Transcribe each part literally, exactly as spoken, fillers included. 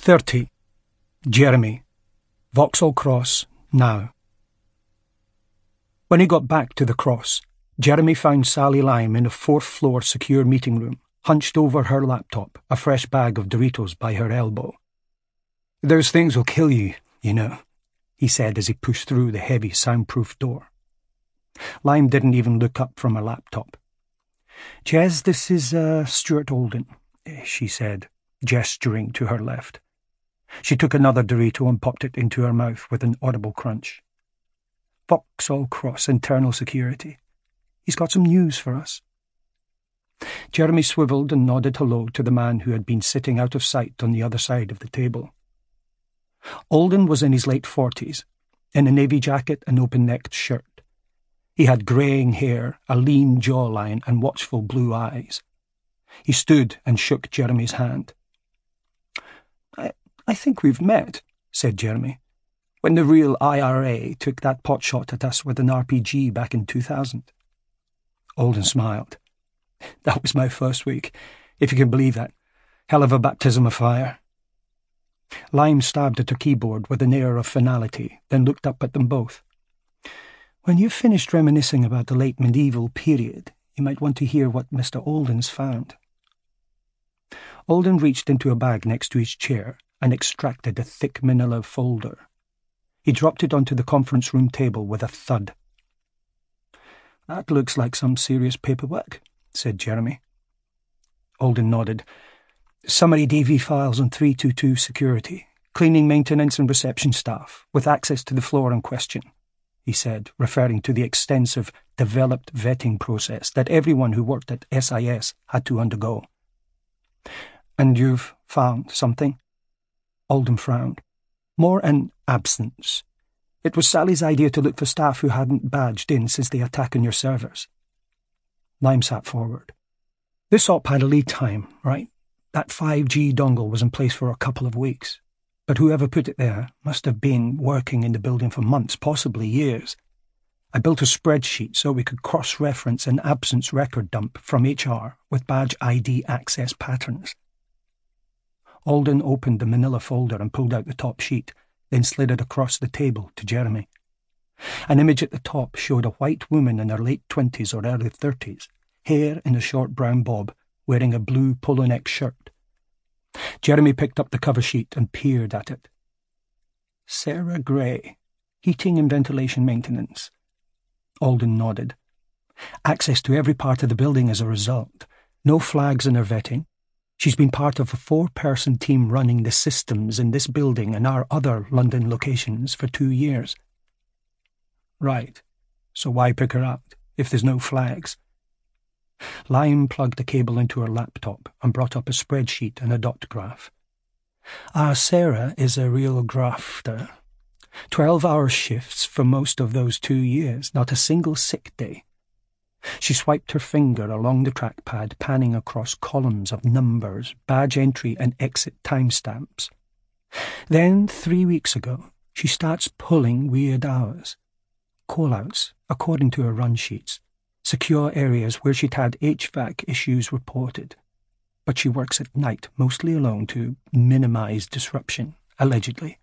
thirty. Jeremy. Vauxhall Cross, now. When he got back to the Cross, Jeremy found Sally Lime in a fourth-floor secure meeting room, hunched over her laptop, a fresh bag of Doritos by her elbow. "Those things will kill you, you know," he said as he pushed through the heavy, soundproof door. Lime didn't even look up from her laptop. "Jez, this is uh, Stuart Alden," she said, gesturing to her left. She took another Dorito and popped it into her mouth with an audible crunch. "Vauxhall Cross Internal Security. He's got some news for us." Jeremy swivelled and nodded hello to the man who had been sitting out of sight on the other side of the table. Alden was in his late forties, in a navy jacket and open-necked shirt. He had greying hair, a lean jawline and watchful blue eyes. He stood and shook Jeremy's hand. I, I think we've met," said Jeremy, "when the real I R A took that pot shot at us with an R P G back in two thousand. Alden smiled. "That was my first week, if you can believe that. Hell of a baptism of fire." Lime stabbed at her keyboard with an air of finality, then looked up at them both. "When you've finished reminiscing about the late medieval period, you might want to hear what Mister Alden's found." Alden reached into a bag next to his chair and extracted a thick manila folder. He dropped it onto the conference room table with a thud. "That looks like some serious paperwork," said Jeremy. Alden nodded. "Summary D V files on three two two security, cleaning, maintenance and reception staff, with access to the floor in question," he said, referring to the extensive, developed vetting process that everyone who worked at S I S had to undergo. "And you've found something?" Alden frowned. "More an absence. It was Sally's idea to look for staff who hadn't badged in since the attack on your servers." Lime sat forward. "This op had a lead time, right? That five G dongle was in place for a couple of weeks, but whoever put it there must have been working in the building for months, possibly years. I built a spreadsheet so we could cross-reference an absence record dump from H R with badge I D access patterns." Alden opened the manila folder and pulled out the top sheet, then slid it across the table to Jeremy. An image at the top showed a white woman in her late twenties or early thirties, hair in a short brown bob, wearing a blue polo-neck shirt. Jeremy picked up the cover sheet and peered at it. "Sarah Gray, heating and ventilation maintenance." Alden nodded. "Access to every part of the building as a result. No flags in her vetting. She's been part of a four-person team running the systems in this building and our other London locations for two years." "Right. So why pick her out, if there's no flags?" Lime plugged a cable into her laptop and brought up a spreadsheet and a dot graph. "Our Sarah is a real grafter. Twelve-hour shifts for most of those two years, not a single sick day." She swiped her finger along the trackpad, panning across columns of numbers, badge entry and exit timestamps. Then, three weeks ago, she starts pulling weird hours. Call-outs, according to her run sheets. Secure areas where she'd had H V A C issues reported. But she works at night, mostly alone, to minimise disruption, allegedly.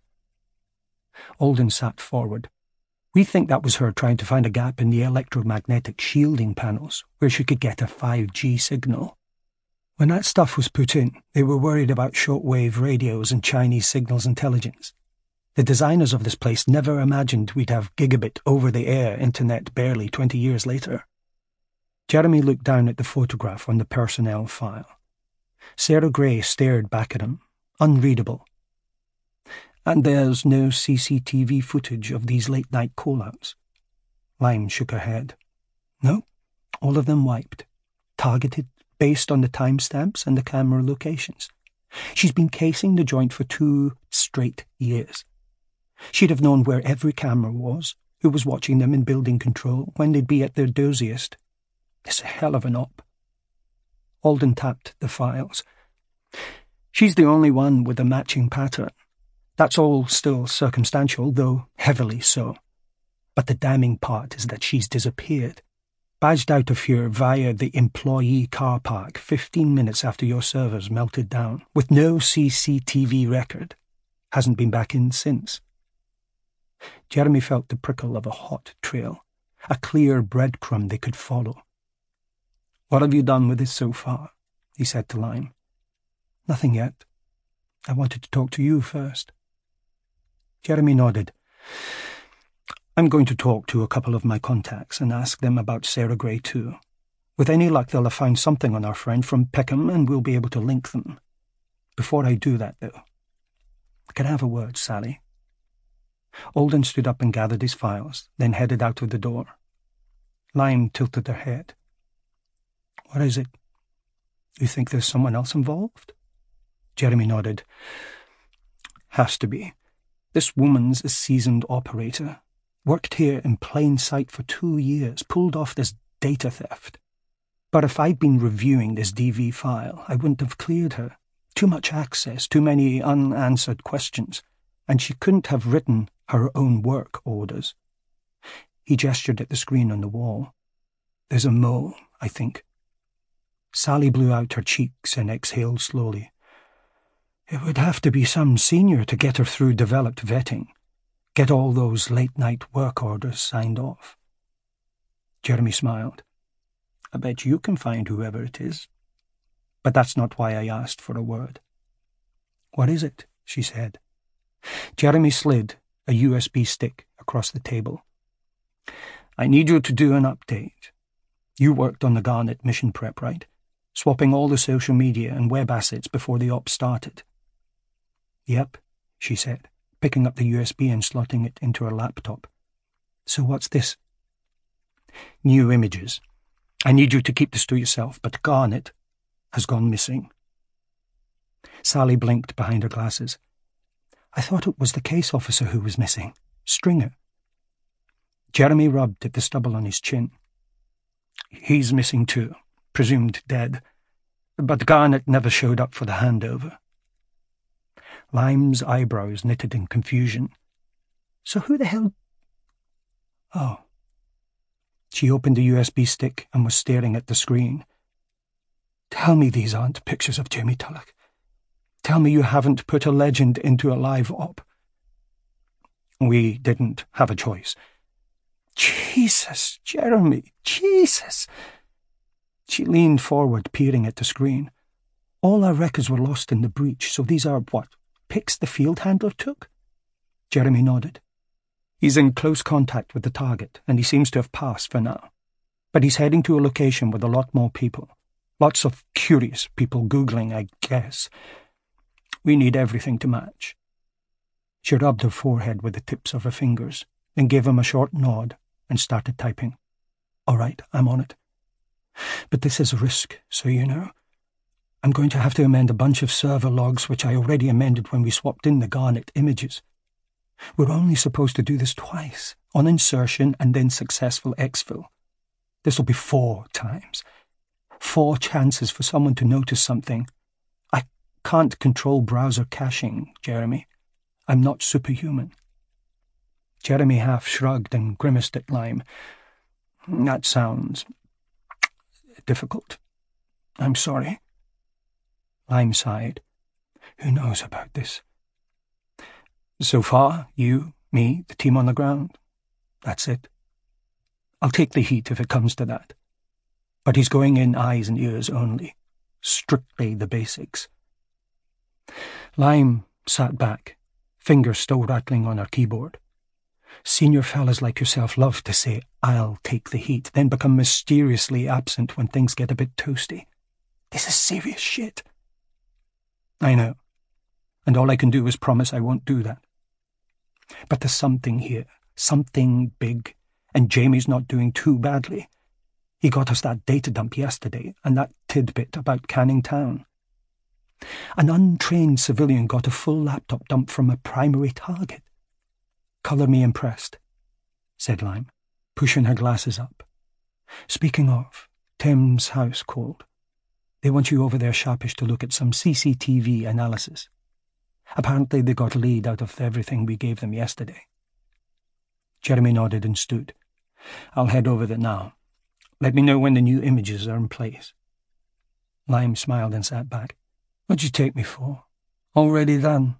Alden sat forward. "We think that was her trying to find a gap in the electromagnetic shielding panels where she could get a five G signal. When that stuff was put in, they were worried about shortwave radios and Chinese signals intelligence. The designers of this place never imagined we'd have gigabit over-the-air internet barely twenty years later." Jeremy looked down at the photograph on the personnel file. Sarah Gray stared back at him, unreadable. "And there's no C C T V footage of these late-night call-outs?" Lime shook her head. "No, all of them wiped. Targeted based on the timestamps and the camera locations. She's been casing the joint for two straight years. She'd have known where every camera was, who was watching them in building control, when they'd be at their doziest. It's a hell of an op." Alden tapped the files. "She's the only one with a matching pattern. That's all still circumstantial, though heavily so. But the damning part is that she's disappeared. Badged out of here via the employee car park fifteen minutes after your servers melted down, with no C C T V record. Hasn't been back in since. Jeremy felt the prickle of a hot trail, a clear breadcrumb they could follow. "What have you done with this so far?" he said to Lime. "Nothing yet. I wanted to talk to you first." Jeremy nodded. "I'm going to talk to a couple of my contacts and ask them about Sarah Gray too. With any luck they'll have found something on our friend from Peckham and we'll be able to link them. Before I do that, though, can I have a word, Sally?" Alden stood up and gathered his files, then headed out of the door. Lime tilted her head. "What is it? You think there's someone else involved?" Jeremy nodded. "Has to be. This woman's a seasoned operator. Worked here in plain sight for two years, pulled off this data theft. But if I'd been reviewing this D V file, I wouldn't have cleared her. Too much access, too many unanswered questions, and she couldn't have written her own work orders." He gestured at the screen on the wall. "There's a mole, I think." Sally blew out her cheeks and exhaled slowly. "It would have to be some senior to get her through developed vetting. Get all those late-night work orders signed off." Jeremy smiled. "I bet you can find whoever it is. But that's not why I asked for a word." "What is it?" she said. Jeremy slid a U S B stick across the table. "I need you to do an update. You worked on the Garnet mission prep, right? Swapping all the social media and web assets before the op started." "Yep," she said, picking up the U S B and slotting it into her laptop. "So what's this?" "New images. I need you to keep this to yourself, but Garnet has gone missing." Sally blinked behind her glasses. "I thought it was the case officer who was missing. Stringer." Jeremy rubbed at the stubble on his chin. "He's missing too, presumed dead. But Garnet never showed up for the handover." Lime's eyebrows knitted in confusion. "So who the hell—" "Oh." She opened the U S B stick and was staring at the screen. "Tell me these aren't pictures of Jamie Tulloch. Tell me you haven't put a legend into a live op." "We didn't have a choice." "Jesus, Jeremy, Jesus!" She leaned forward, peering at the screen. "All our records were lost in the breach, so these are, what, pics the field handler took?" Jeremy nodded. "He's in close contact with the target, and he seems to have passed for now. But he's heading to a location with a lot more people. Lots of curious people Googling, I guess. We need everything to match." She rubbed her forehead with the tips of her fingers, then gave him a short nod and started typing. "All right, I'm on it. But this is a risk, so you know. I'm going to have to amend a bunch of server logs which I already amended when we swapped in the Garnet images. We're only supposed to do this twice, on insertion and then successful exfil. This'll be four times. Four chances for someone to notice something. I can't control browser caching, Jeremy. I'm not superhuman." Jeremy half shrugged and grimaced at Lime. "That sounds difficult. I'm sorry." Lime sighed. "Who knows about this? So far, you, me, the team on the ground. That's it. I'll take the heat if it comes to that. But he's going in eyes and ears only. Strictly the basics." Lime sat back, fingers still rattling on her keyboard. Senior fellas like yourself love to say, "I'll take the heat," then become mysteriously absent when things get a bit toasty. This is serious shit. "I know, and all I can do is promise I won't do that. But there's something here, something big, and Jamie's not doing too badly. He got us that data dump yesterday, and that tidbit about Canning Town. An untrained civilian got a full laptop dump from a primary target. Colour me impressed," said Lime, pushing her glasses up. "Speaking of, Tim's house called. They want you over there sharpish to look at some C C T V analysis. Apparently they got a lead out of everything we gave them yesterday." Jeremy nodded and stood. "I'll head over there now. Let me know when the new images are in place. Lime smiled and sat back. What'd you take me for? Already done.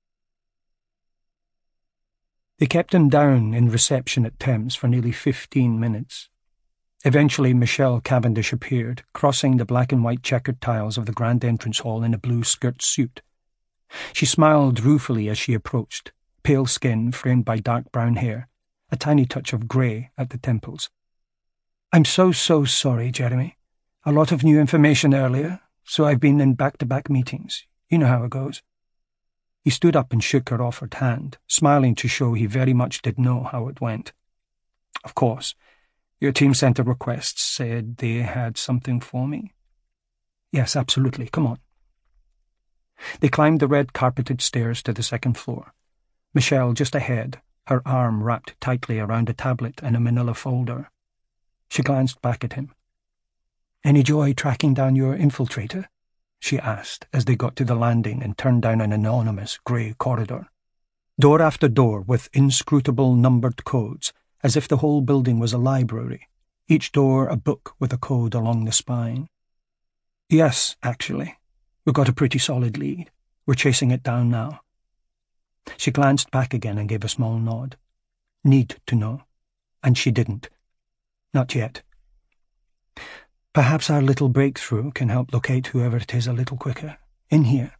They kept him down in reception at Thames for nearly fifteen minutes. Eventually Michelle Cavendish appeared, crossing the black and white checkered tiles of the grand entrance hall in a blue skirt suit. She smiled ruefully as she approached, pale skin framed by dark brown hair, a tiny touch of grey at the temples. I'm so, so sorry, Jeremy. A lot of new information earlier, so I've been in back-to-back meetings. You know how it goes. He stood up and shook her offered hand, smiling to show he very much did know how it went. Of course. Your team sent a request, said they had something for me. Yes, absolutely. Come on. They climbed the red-carpeted stairs to the second floor. Michelle just ahead, her arm wrapped tightly around a tablet and a manila folder. She glanced back at him. Any joy tracking down your infiltrator? She asked as they got to the landing and turned down an anonymous grey corridor. Door after door with inscrutable numbered codes, as if the whole building was a library, each door a book with a code along the spine. Yes, actually. We've got a pretty solid lead. We're chasing it down now. She glanced back again and gave a small nod. Need to know. And she didn't. Not yet. Perhaps our little breakthrough can help locate whoever it is a little quicker. In here.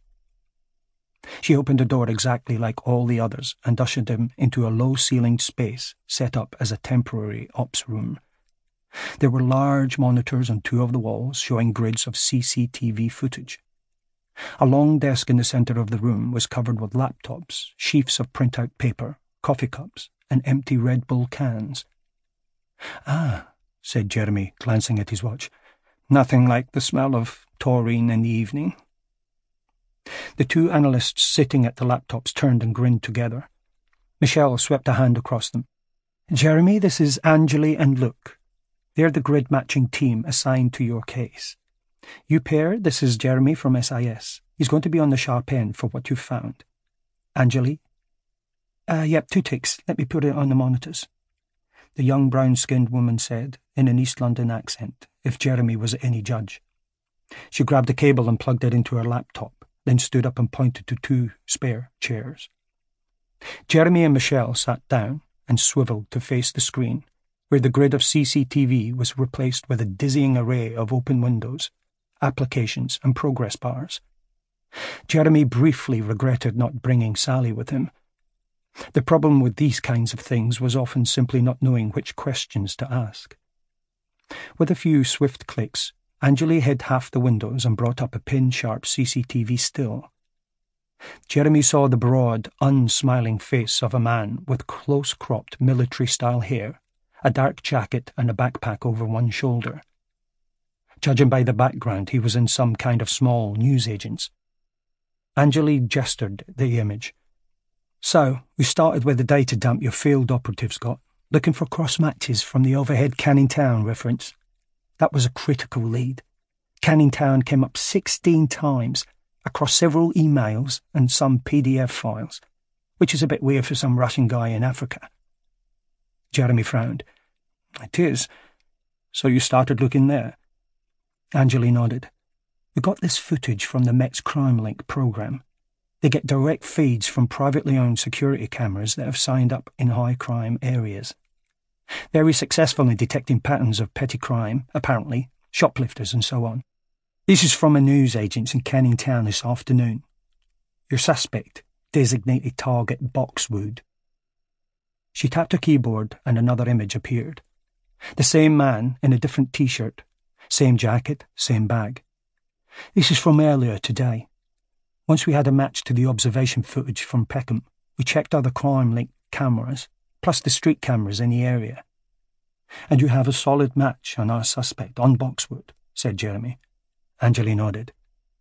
She opened a door exactly like all the others and ushered him into a low-ceilinged space set up as a temporary ops room. There were large monitors on two of the walls showing grids of C C T V footage. A long desk in the centre of the room was covered with laptops, sheafs of printout paper, coffee cups, and empty Red Bull cans. Ah, said Jeremy, glancing at his watch. Nothing like the smell of taurine in the evening. The two analysts sitting at the laptops turned and grinned together. Michelle swept a hand across them. Jeremy, this is Anjali and Luke. They're the grid-matching team assigned to your case. You pair, this is Jeremy from S I S. He's going to be on the sharp end for what you've found. Anjali? Uh, yep, two ticks. Let me put it on the monitors. The young brown-skinned woman said, in an East London accent, if Jeremy was any judge. She grabbed a cable and plugged it into her laptop, then stood up and pointed to two spare chairs. Jeremy and Michelle sat down and swivelled to face the screen, where the grid of C C T V was replaced with a dizzying array of open windows, applications and progress bars. Jeremy briefly regretted not bringing Sally with him. The problem with these kinds of things was often simply not knowing which questions to ask. With a few swift clicks, Anjali hid half the windows and brought up a pin-sharp C C T V still. Jeremy saw the broad, unsmiling face of a man with close-cropped military-style hair, a dark jacket and a backpack over one shoulder. Judging by the background, he was in some kind of small newsagents. Anjali gestured the image. So, we started with the data dump your field operatives got, looking for cross-matches from the overhead Canning Town reference. That was a critical lead. Canning Town came up sixteen times, across several emails and some P D F files, which is a bit weird for some Russian guy in Africa. Jeremy frowned. It is. So you started looking there? Anjali nodded. We got this footage from the Met's Crime Link program. They get direct feeds from privately owned security cameras that have signed up in high-crime areas. Very successful in detecting patterns of petty crime, apparently, shoplifters and so on. This is from a newsagent in Canning Town this afternoon. Your suspect, designated target Boxwood. She tapped her keyboard and another image appeared. The same man in a different T-shirt, same jacket, same bag. This is from earlier today. Once we had a match to the observation footage from Peckham, we checked other crime-linked cameras, plus the street cameras in the area. And you have a solid match on our suspect, on Boxwood, said Jeremy. Anjali nodded.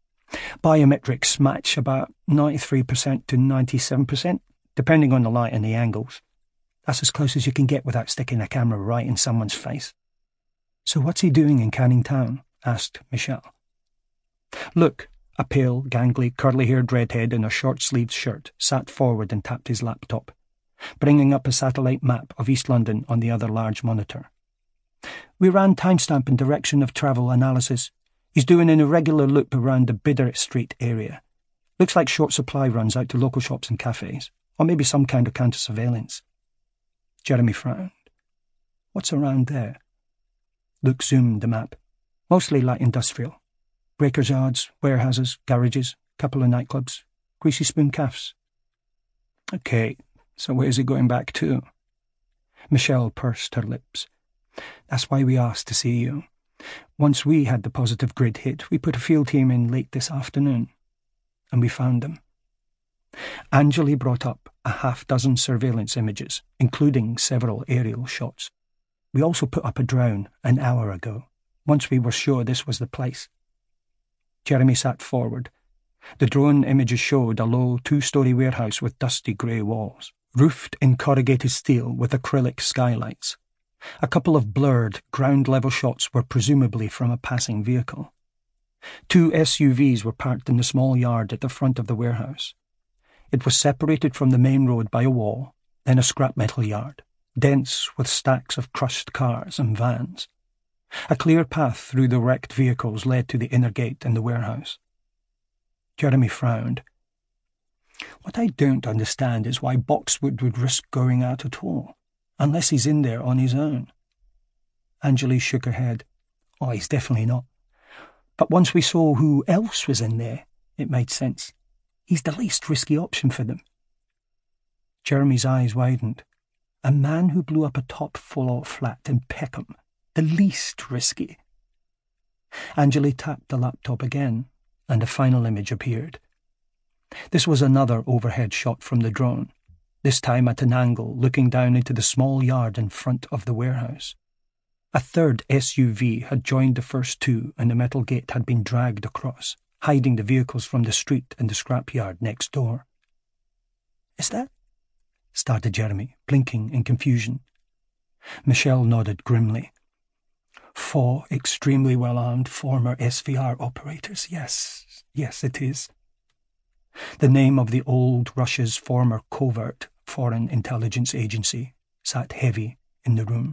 Biometrics match about ninety-three percent to ninety-seven percent, depending on the light and the angles. That's as close as you can get without sticking a camera right in someone's face. So what's he doing in Canning Town? Asked Michelle. Look, a pale, gangly, curly-haired redhead in a short-sleeved shirt sat forward and tapped his laptop, bringing up a satellite map of East London on the other large monitor. We ran timestamp and direction of travel analysis. He's doing an irregular loop around the Bidder Street area. Looks like short supply runs out to local shops and cafes, or maybe some kind of counter-surveillance. Jeremy frowned. What's around there? Luke zoomed the map. Mostly light industrial. Breakers' yards, warehouses, garages, couple of nightclubs, greasy spoon cafes. Okay, so where's he going back to? Michelle pursed her lips. That's why we asked to see you. Once we had the positive grid hit, we put a field team in late this afternoon. And we found them. Anjali brought up a half dozen surveillance images, including several aerial shots. We also put up a drone an hour ago, once we were sure this was the place. Jeremy sat forward. The drone images showed a low two-storey warehouse with dusty grey walls, roofed in corrugated steel with acrylic skylights. A couple of blurred, ground-level shots were presumably from a passing vehicle. Two S U Vs were parked in the small yard at the front of the warehouse. It was separated from the main road by a wall, then a scrap metal yard, dense with stacks of crushed cars and vans. A clear path through the wrecked vehicles led to the inner gate and the warehouse. Jeremy frowned. What I don't understand is why Boxwood would risk going out at all, unless he's in there on his own. Anjali shook her head. Oh, he's definitely not. But once we saw who else was in there, it made sense. He's the least risky option for them. Jeremy's eyes widened. A man who blew up a top fallout flat in Peckham. The least risky. Anjali tapped the laptop again, and a final image appeared. This was another overhead shot from the drone, this time at an angle looking down into the small yard in front of the warehouse. A third S U V had joined the first two, and the metal gate had been dragged across, hiding the vehicles from the street and the scrapyard next door. Is that? Started Jeremy, blinking in confusion. Michelle nodded grimly. Four extremely well-armed former S V R operators. Yes, yes, it is. The name of the old Russia's former covert foreign intelligence agency sat heavy in the room.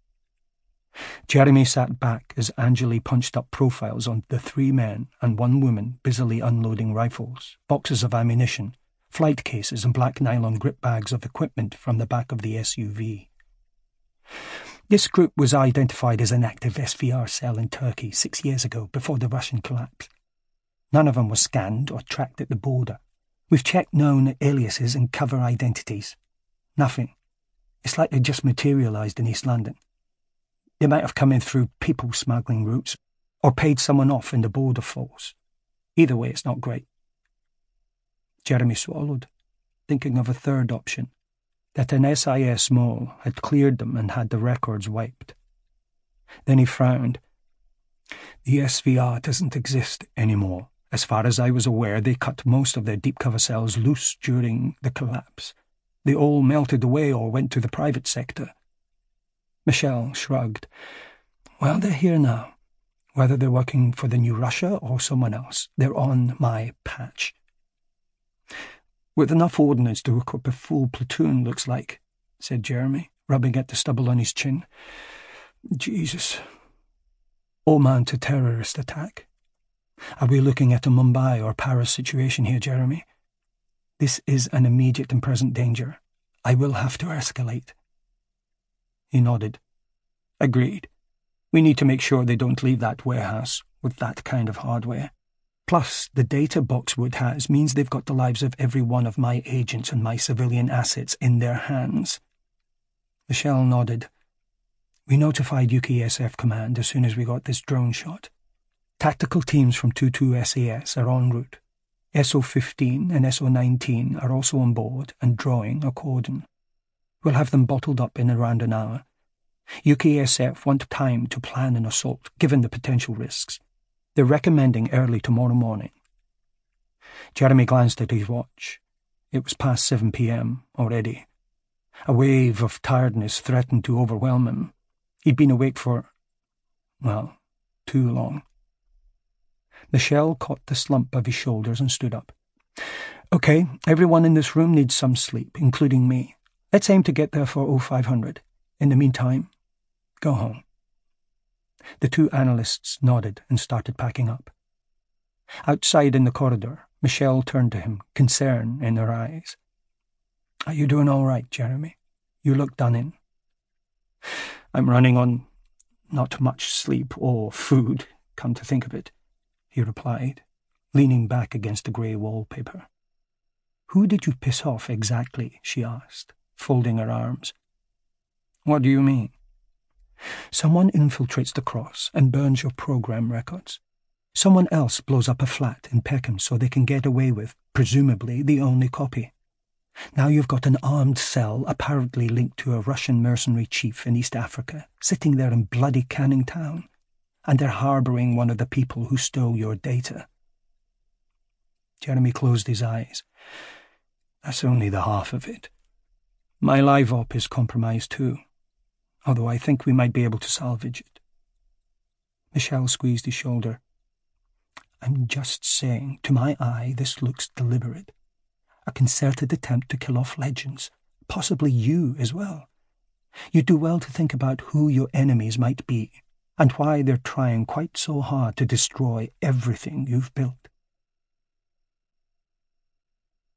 Jeremy sat back as Anjali punched up profiles on the three men and one woman busily unloading rifles, boxes of ammunition, flight cases and black nylon grip bags of equipment from the back of the S U V. This group was identified as an active S V R cell in Turkey six years ago, before the Russian collapse. None of them was scanned or tracked at the border. We've checked known aliases and cover identities. Nothing. It's like they just materialised in East London. They might have come in through people smuggling routes, or paid someone off in the border force. Either way, it's not great. Jeremy swallowed, thinking of a third option, that an S I S mole had cleared them and had the records wiped. Then he frowned. The S V R doesn't exist anymore. As far as I was aware, they cut most of their deep cover cells loose during the collapse. They all melted away or went to the private sector. Michelle shrugged. Well, they're here now. Whether they're working for the new Russia or someone else, they're on my patch. With enough ordnance to equip a full platoon, looks like, said Jeremy, rubbing at the stubble on his chin. Jesus. Oman to terrorist attack. Are we looking at a Mumbai or Paris situation here, Jeremy? This is an immediate and present danger. I will have to escalate. He nodded. Agreed. We need to make sure they don't leave that warehouse with that kind of hardware. Plus, the data Boxwood has means they've got the lives of every one of my agents and my civilian assets in their hands. Michelle nodded. We notified U K S F Command as soon as we got this drone shot. Tactical teams from two two S A S are en route. S O fifteen and S O nineteen are also on board and drawing a cordon. We'll have them bottled up in around an hour. U K S F want time to plan an assault, given the potential risks. They're recommending early tomorrow morning. Jeremy glanced at his watch. It was past seven p.m. already. A wave of tiredness threatened to overwhelm him. He'd been awake for, well, too long. Michelle caught the slump of his shoulders and stood up. Okay, everyone in this room needs some sleep, including me. Let's aim to get there for oh five hundred. In the meantime, go home. The two analysts nodded and started packing up. Outside in the corridor, Michelle turned to him, concern in her eyes. "Are you doing all right, Jeremy? You look done in." "I'm running on not much sleep or food, come to think of it," he replied, leaning back against the grey wallpaper. "Who did you piss off exactly?" she asked, folding her arms. "What do you mean?" "Someone infiltrates the Cross and burns your program records. Someone else blows up a flat in Peckham so they can get away with, presumably, the only copy. Now you've got an armed cell apparently linked to a Russian mercenary chief in East Africa, sitting there in bloody Canning Town, and they're harbouring one of the people who stole your data." Jeremy closed his eyes. "That's only the half of it. My live op is compromised too, although I think we might be able to salvage it." Michelle squeezed his shoulder. "I'm just saying, to my eye, this looks deliberate. A concerted attempt to kill off legends, possibly you as well. You do well to think about who your enemies might be, and why they're trying quite so hard to destroy everything you've built."